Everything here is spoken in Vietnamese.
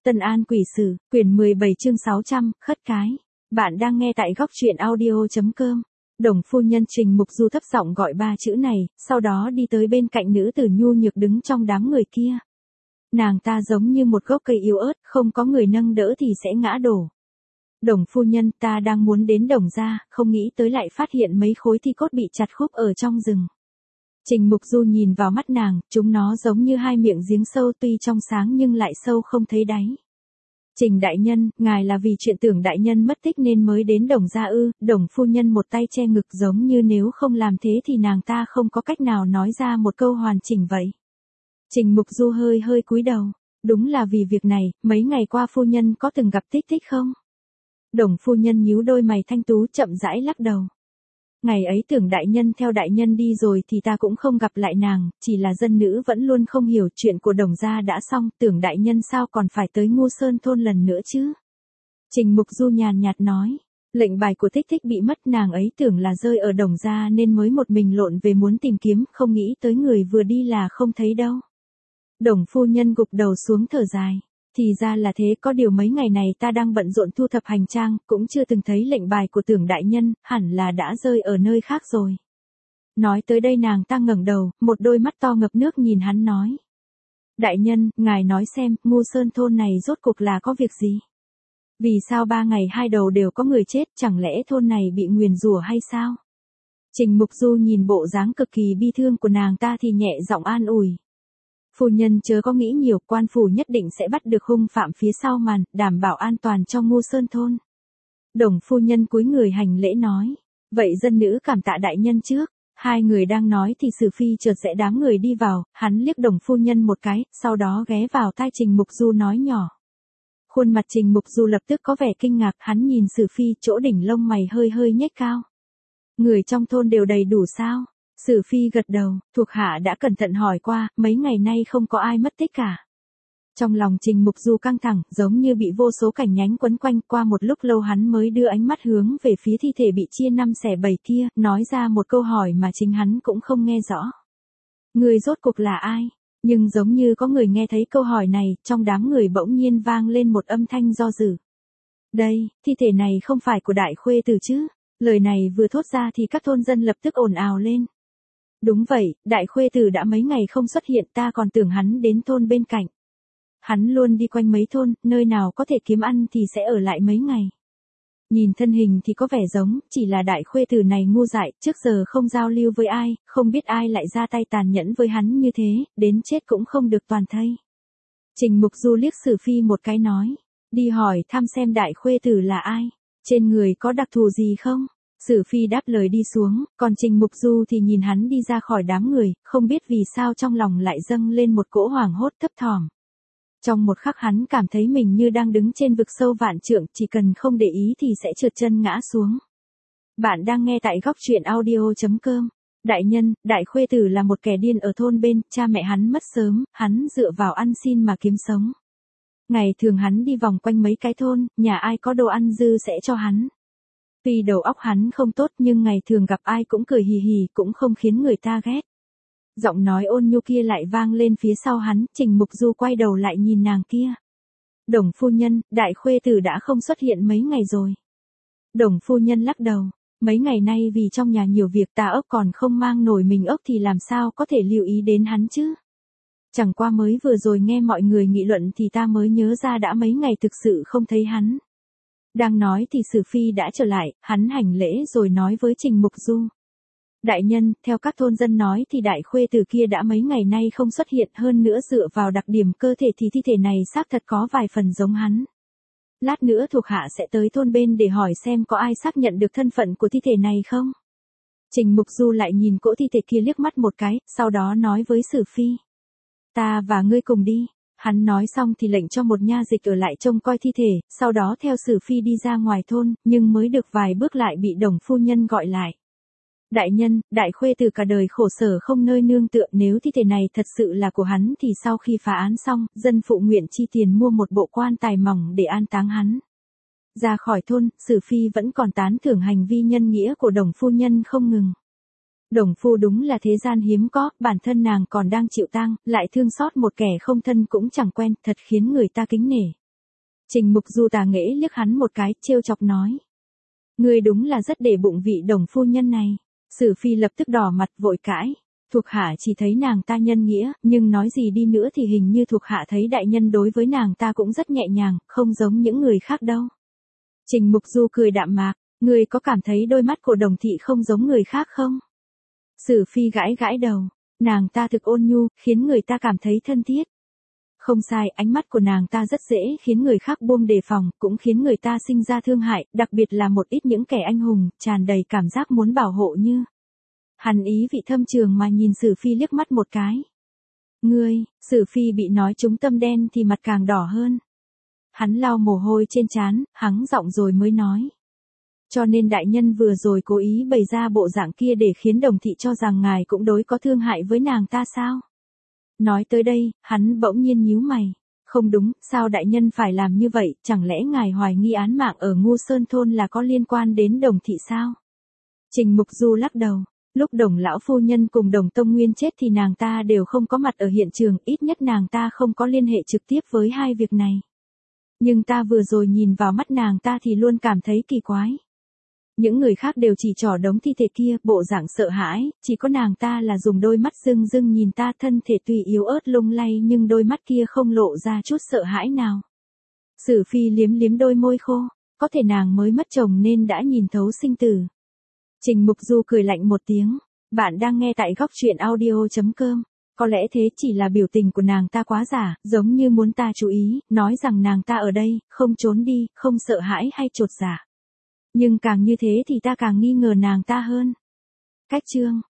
Tân An Quỷ Sử, quyển 17 chương 600, khất cái. Bạn đang nghe tại góc truyện audio.com. Đồng phu nhân Trình Mục Du thấp giọng gọi ba chữ này, sau đó đi tới bên cạnh nữ tử nhu nhược đứng trong đám người kia. Nàng ta giống như một gốc cây yếu ớt, không có người nâng đỡ thì sẽ ngã đổ. Đồng phu nhân, ta đang muốn đến Đồng gia, không nghĩ tới lại phát hiện mấy khối thi cốt bị chặt khúc ở trong rừng. Trình Mục Du nhìn vào mắt nàng, chúng nó giống như hai miệng giếng sâu tuy trong sáng nhưng lại sâu không thấy đáy. Trình đại nhân, ngài là vì chuyện Tưởng đại nhân mất tích nên mới đến Đồng gia ư? Đồng phu nhân một tay che ngực giống như nếu không làm thế thì nàng ta không có cách nào nói ra một câu hoàn chỉnh vậy. Trình Mục Du hơi cúi đầu, đúng là vì việc này, mấy ngày qua phu nhân có từng gặp Tích Tích không? Đồng phu nhân nhíu đôi mày thanh tú chậm rãi lắc đầu. Ngày ấy Tưởng đại nhân theo đại nhân đi rồi thì ta cũng không gặp lại nàng, chỉ là dân nữ vẫn luôn không hiểu chuyện của Đồng gia đã xong, Tưởng đại nhân sao còn phải tới Ngu Sơn thôn lần nữa chứ? Trình Mục Du nhàn nhạt nói, lệnh bài của Tích Tích bị mất, nàng ấy tưởng là rơi ở Đồng gia nên mới một mình lộn về muốn tìm kiếm, không nghĩ tới người vừa đi là không thấy đâu. Đồng phu nhân gục đầu xuống thở dài. Thì ra là thế, có điều mấy ngày này ta đang bận rộn thu thập hành trang, cũng chưa từng thấy lệnh bài của Tưởng đại nhân, hẳn là đã rơi ở nơi khác rồi. Nói tới đây nàng ta ngẩng đầu, một đôi mắt to ngập nước nhìn hắn nói. Đại nhân, ngài nói xem, Ngu Sơn thôn này rốt cuộc là có việc gì? Vì sao 3 ngày 2 đầu đều có người chết, chẳng lẽ thôn này bị nguyền rủa hay sao? Trình Mục Du nhìn bộ dáng cực kỳ bi thương của nàng ta thì nhẹ giọng an ủi. Phu nhân chớ có nghĩ nhiều, quan phủ nhất định sẽ bắt được hung phạm phía sau màn, đảm bảo an toàn cho Ngu Sơn thôn. Đồng phu nhân cúi người hành lễ nói, vậy dân nữ cảm tạ đại nhân trước. Hai người đang nói thì Sử Phi chợt rẽ đám người đi vào, hắn liếc đồng phu nhân một cái, sau đó ghé vào tai Trình Mục Du nói nhỏ. Khuôn mặt Trình Mục Du lập tức có vẻ kinh ngạc, hắn nhìn Sử Phi, chỗ đỉnh lông mày hơi nhếch cao. Người trong thôn đều đầy đủ sao? Sử Phi gật đầu, thuộc hạ đã cẩn thận hỏi qua, mấy ngày nay không có ai mất tích cả. Trong lòng Trình Mục Du căng thẳng, giống như bị vô số cảnh nhánh quấn quanh, qua một lúc lâu hắn mới đưa ánh mắt hướng về phía thi thể bị chia 5 xẻ 7 kia, nói ra một câu hỏi mà chính hắn cũng không nghe rõ. Người rốt cuộc là ai? Nhưng giống như có người nghe thấy câu hỏi này, trong đám người bỗng nhiên vang lên một âm thanh do dự. Đây, thi thể này không phải của đại khuê tử chứ? Lời này vừa thốt ra thì các thôn dân lập tức ồn ào lên. Đúng vậy, đại khuê tử đã mấy ngày không xuất hiện, ta còn tưởng hắn đến thôn bên cạnh. Hắn luôn đi quanh mấy thôn, nơi nào có thể kiếm ăn thì sẽ ở lại mấy ngày. Nhìn thân hình thì có vẻ giống, chỉ là đại khuê tử này ngu dại, trước giờ không giao lưu với ai, không biết ai lại ra tay tàn nhẫn với hắn như thế, đến chết cũng không được toàn thây. Trình Mục Du liếc Sử Phi một cái nói, đi hỏi thăm xem đại khuê tử là ai, trên người có đặc thù gì không? Sử Phi đáp lời đi xuống, còn Trình Mục Du thì nhìn hắn đi ra khỏi đám người, không biết vì sao trong lòng lại dâng lên một cỗ hoảng hốt thấp thỏm. Trong một khắc hắn cảm thấy mình như đang đứng trên vực sâu vạn trượng, chỉ cần không để ý thì sẽ trượt chân ngã xuống. Bạn đang nghe tại góc truyện audio.com. Đại nhân, đại khuê tử là một kẻ điên ở thôn bên, cha mẹ hắn mất sớm, hắn dựa vào ăn xin mà kiếm sống. Ngày thường hắn đi vòng quanh mấy cái thôn, nhà ai có đồ ăn dư sẽ cho hắn. Tuy đầu óc hắn không tốt nhưng ngày thường gặp ai cũng cười hì hì, cũng không khiến người ta ghét. Giọng nói ôn nhu kia lại vang lên phía sau hắn, Trình Mục Du quay đầu lại nhìn nàng kia. Đồng phu nhân, đại khuê tử đã không xuất hiện mấy ngày rồi. Đồng phu nhân lắc đầu, mấy ngày nay vì trong nhà nhiều việc ta ốc còn không mang nổi mình ốc thì làm sao có thể lưu ý đến hắn chứ. Chẳng qua mới vừa rồi nghe mọi người nghị luận thì ta mới nhớ ra đã mấy ngày thực sự không thấy hắn. Đang nói thì Sử Phi đã trở lại, hắn hành lễ rồi nói với Trình Mục Du. Đại nhân, theo các thôn dân nói thì đại khuê tử kia đã mấy ngày nay không xuất hiện, hơn nữa dựa vào đặc điểm cơ thể thì thi thể này xác thật có vài phần giống hắn. Lát nữa thuộc hạ sẽ tới thôn bên để hỏi xem có ai xác nhận được thân phận của thi thể này không. Trình Mục Du lại nhìn cỗ thi thể kia liếc mắt một cái, sau đó nói với Sử Phi. Ta và ngươi cùng đi. Hắn nói xong thì lệnh cho một nha dịch ở lại trông coi thi thể, sau đó theo Sử Phi đi ra ngoài thôn, nhưng mới được vài bước lại bị đồng phu nhân gọi lại. Đại nhân, đại khuê tử cả đời khổ sở không nơi nương tựa, nếu thi thể này thật sự là của hắn thì sau khi phá án xong, dân phụ nguyện chi tiền mua một bộ quan tài mỏng để an táng hắn. Ra khỏi thôn, Sử Phi vẫn còn tán thưởng hành vi nhân nghĩa của đồng phu nhân không ngừng. Đồng phu đúng là thế gian hiếm có, bản thân nàng còn đang chịu tang, lại thương xót một kẻ không thân cũng chẳng quen, thật khiến người ta kính nể. Trình Mục Du tà nghễ liếc hắn một cái, trêu chọc nói. Ngươi đúng là rất để bụng vị Đồng phu nhân này. Sử Phi lập tức đỏ mặt vội cãi. Thuộc hạ chỉ thấy nàng ta nhân nghĩa, nhưng nói gì đi nữa thì hình như thuộc hạ thấy đại nhân đối với nàng ta cũng rất nhẹ nhàng, không giống những người khác đâu. Trình Mục Du cười đạm mạc, ngươi có cảm thấy đôi mắt của Đồng thị không giống người khác không? Sử Phi gãi gãi đầu, nàng ta thực ôn nhu, khiến người ta cảm thấy thân thiết. Không sai, ánh mắt của nàng ta rất dễ khiến người khác buông đề phòng, cũng khiến người ta sinh ra thương hại, đặc biệt là một ít những kẻ anh hùng, tràn đầy cảm giác muốn bảo hộ như. Hắn ý vị thâm trường mà nhìn Sử Phi liếc mắt một cái. Ngươi, Sử Phi bị nói trúng tâm đen thì mặt càng đỏ hơn. Hắn lau mồ hôi trên trán, hắng giọng rồi mới nói. Cho nên đại nhân vừa rồi cố ý bày ra bộ dạng kia để khiến Đồng thị cho rằng ngài cũng đối có thương hại với nàng ta sao? Nói tới đây, hắn bỗng nhiên nhíu mày. Không đúng, sao đại nhân phải làm như vậy, chẳng lẽ ngài hoài nghi án mạng ở Ngu Sơn Thôn là có liên quan đến Đồng thị sao? Trình Mục Du lắc đầu. Lúc Đồng lão phu nhân cùng Đồng Tông Nguyên chết thì nàng ta đều không có mặt ở hiện trường, ít nhất nàng ta không có liên hệ trực tiếp với hai việc này. Nhưng ta vừa rồi nhìn vào mắt nàng ta thì luôn cảm thấy kỳ quái. Những người khác đều chỉ trỏ đống thi thể kia, bộ dạng sợ hãi, chỉ có nàng ta là dùng đôi mắt rưng rưng nhìn ta, thân thể tuy yếu ớt lung lay nhưng đôi mắt kia không lộ ra chút sợ hãi nào. Sử Phi liếm liếm đôi môi khô, có thể nàng mới mất chồng nên đã nhìn thấu sinh tử. Trình Mục Du cười lạnh một tiếng, bạn đang nghe tại góc truyện audio.com. Có lẽ thế chỉ là biểu tình của nàng ta quá giả, giống như muốn ta chú ý, nói rằng nàng ta ở đây, không trốn đi, không sợ hãi hay chột dạ. Nhưng càng như thế thì ta càng nghi ngờ nàng ta hơn. Cách chương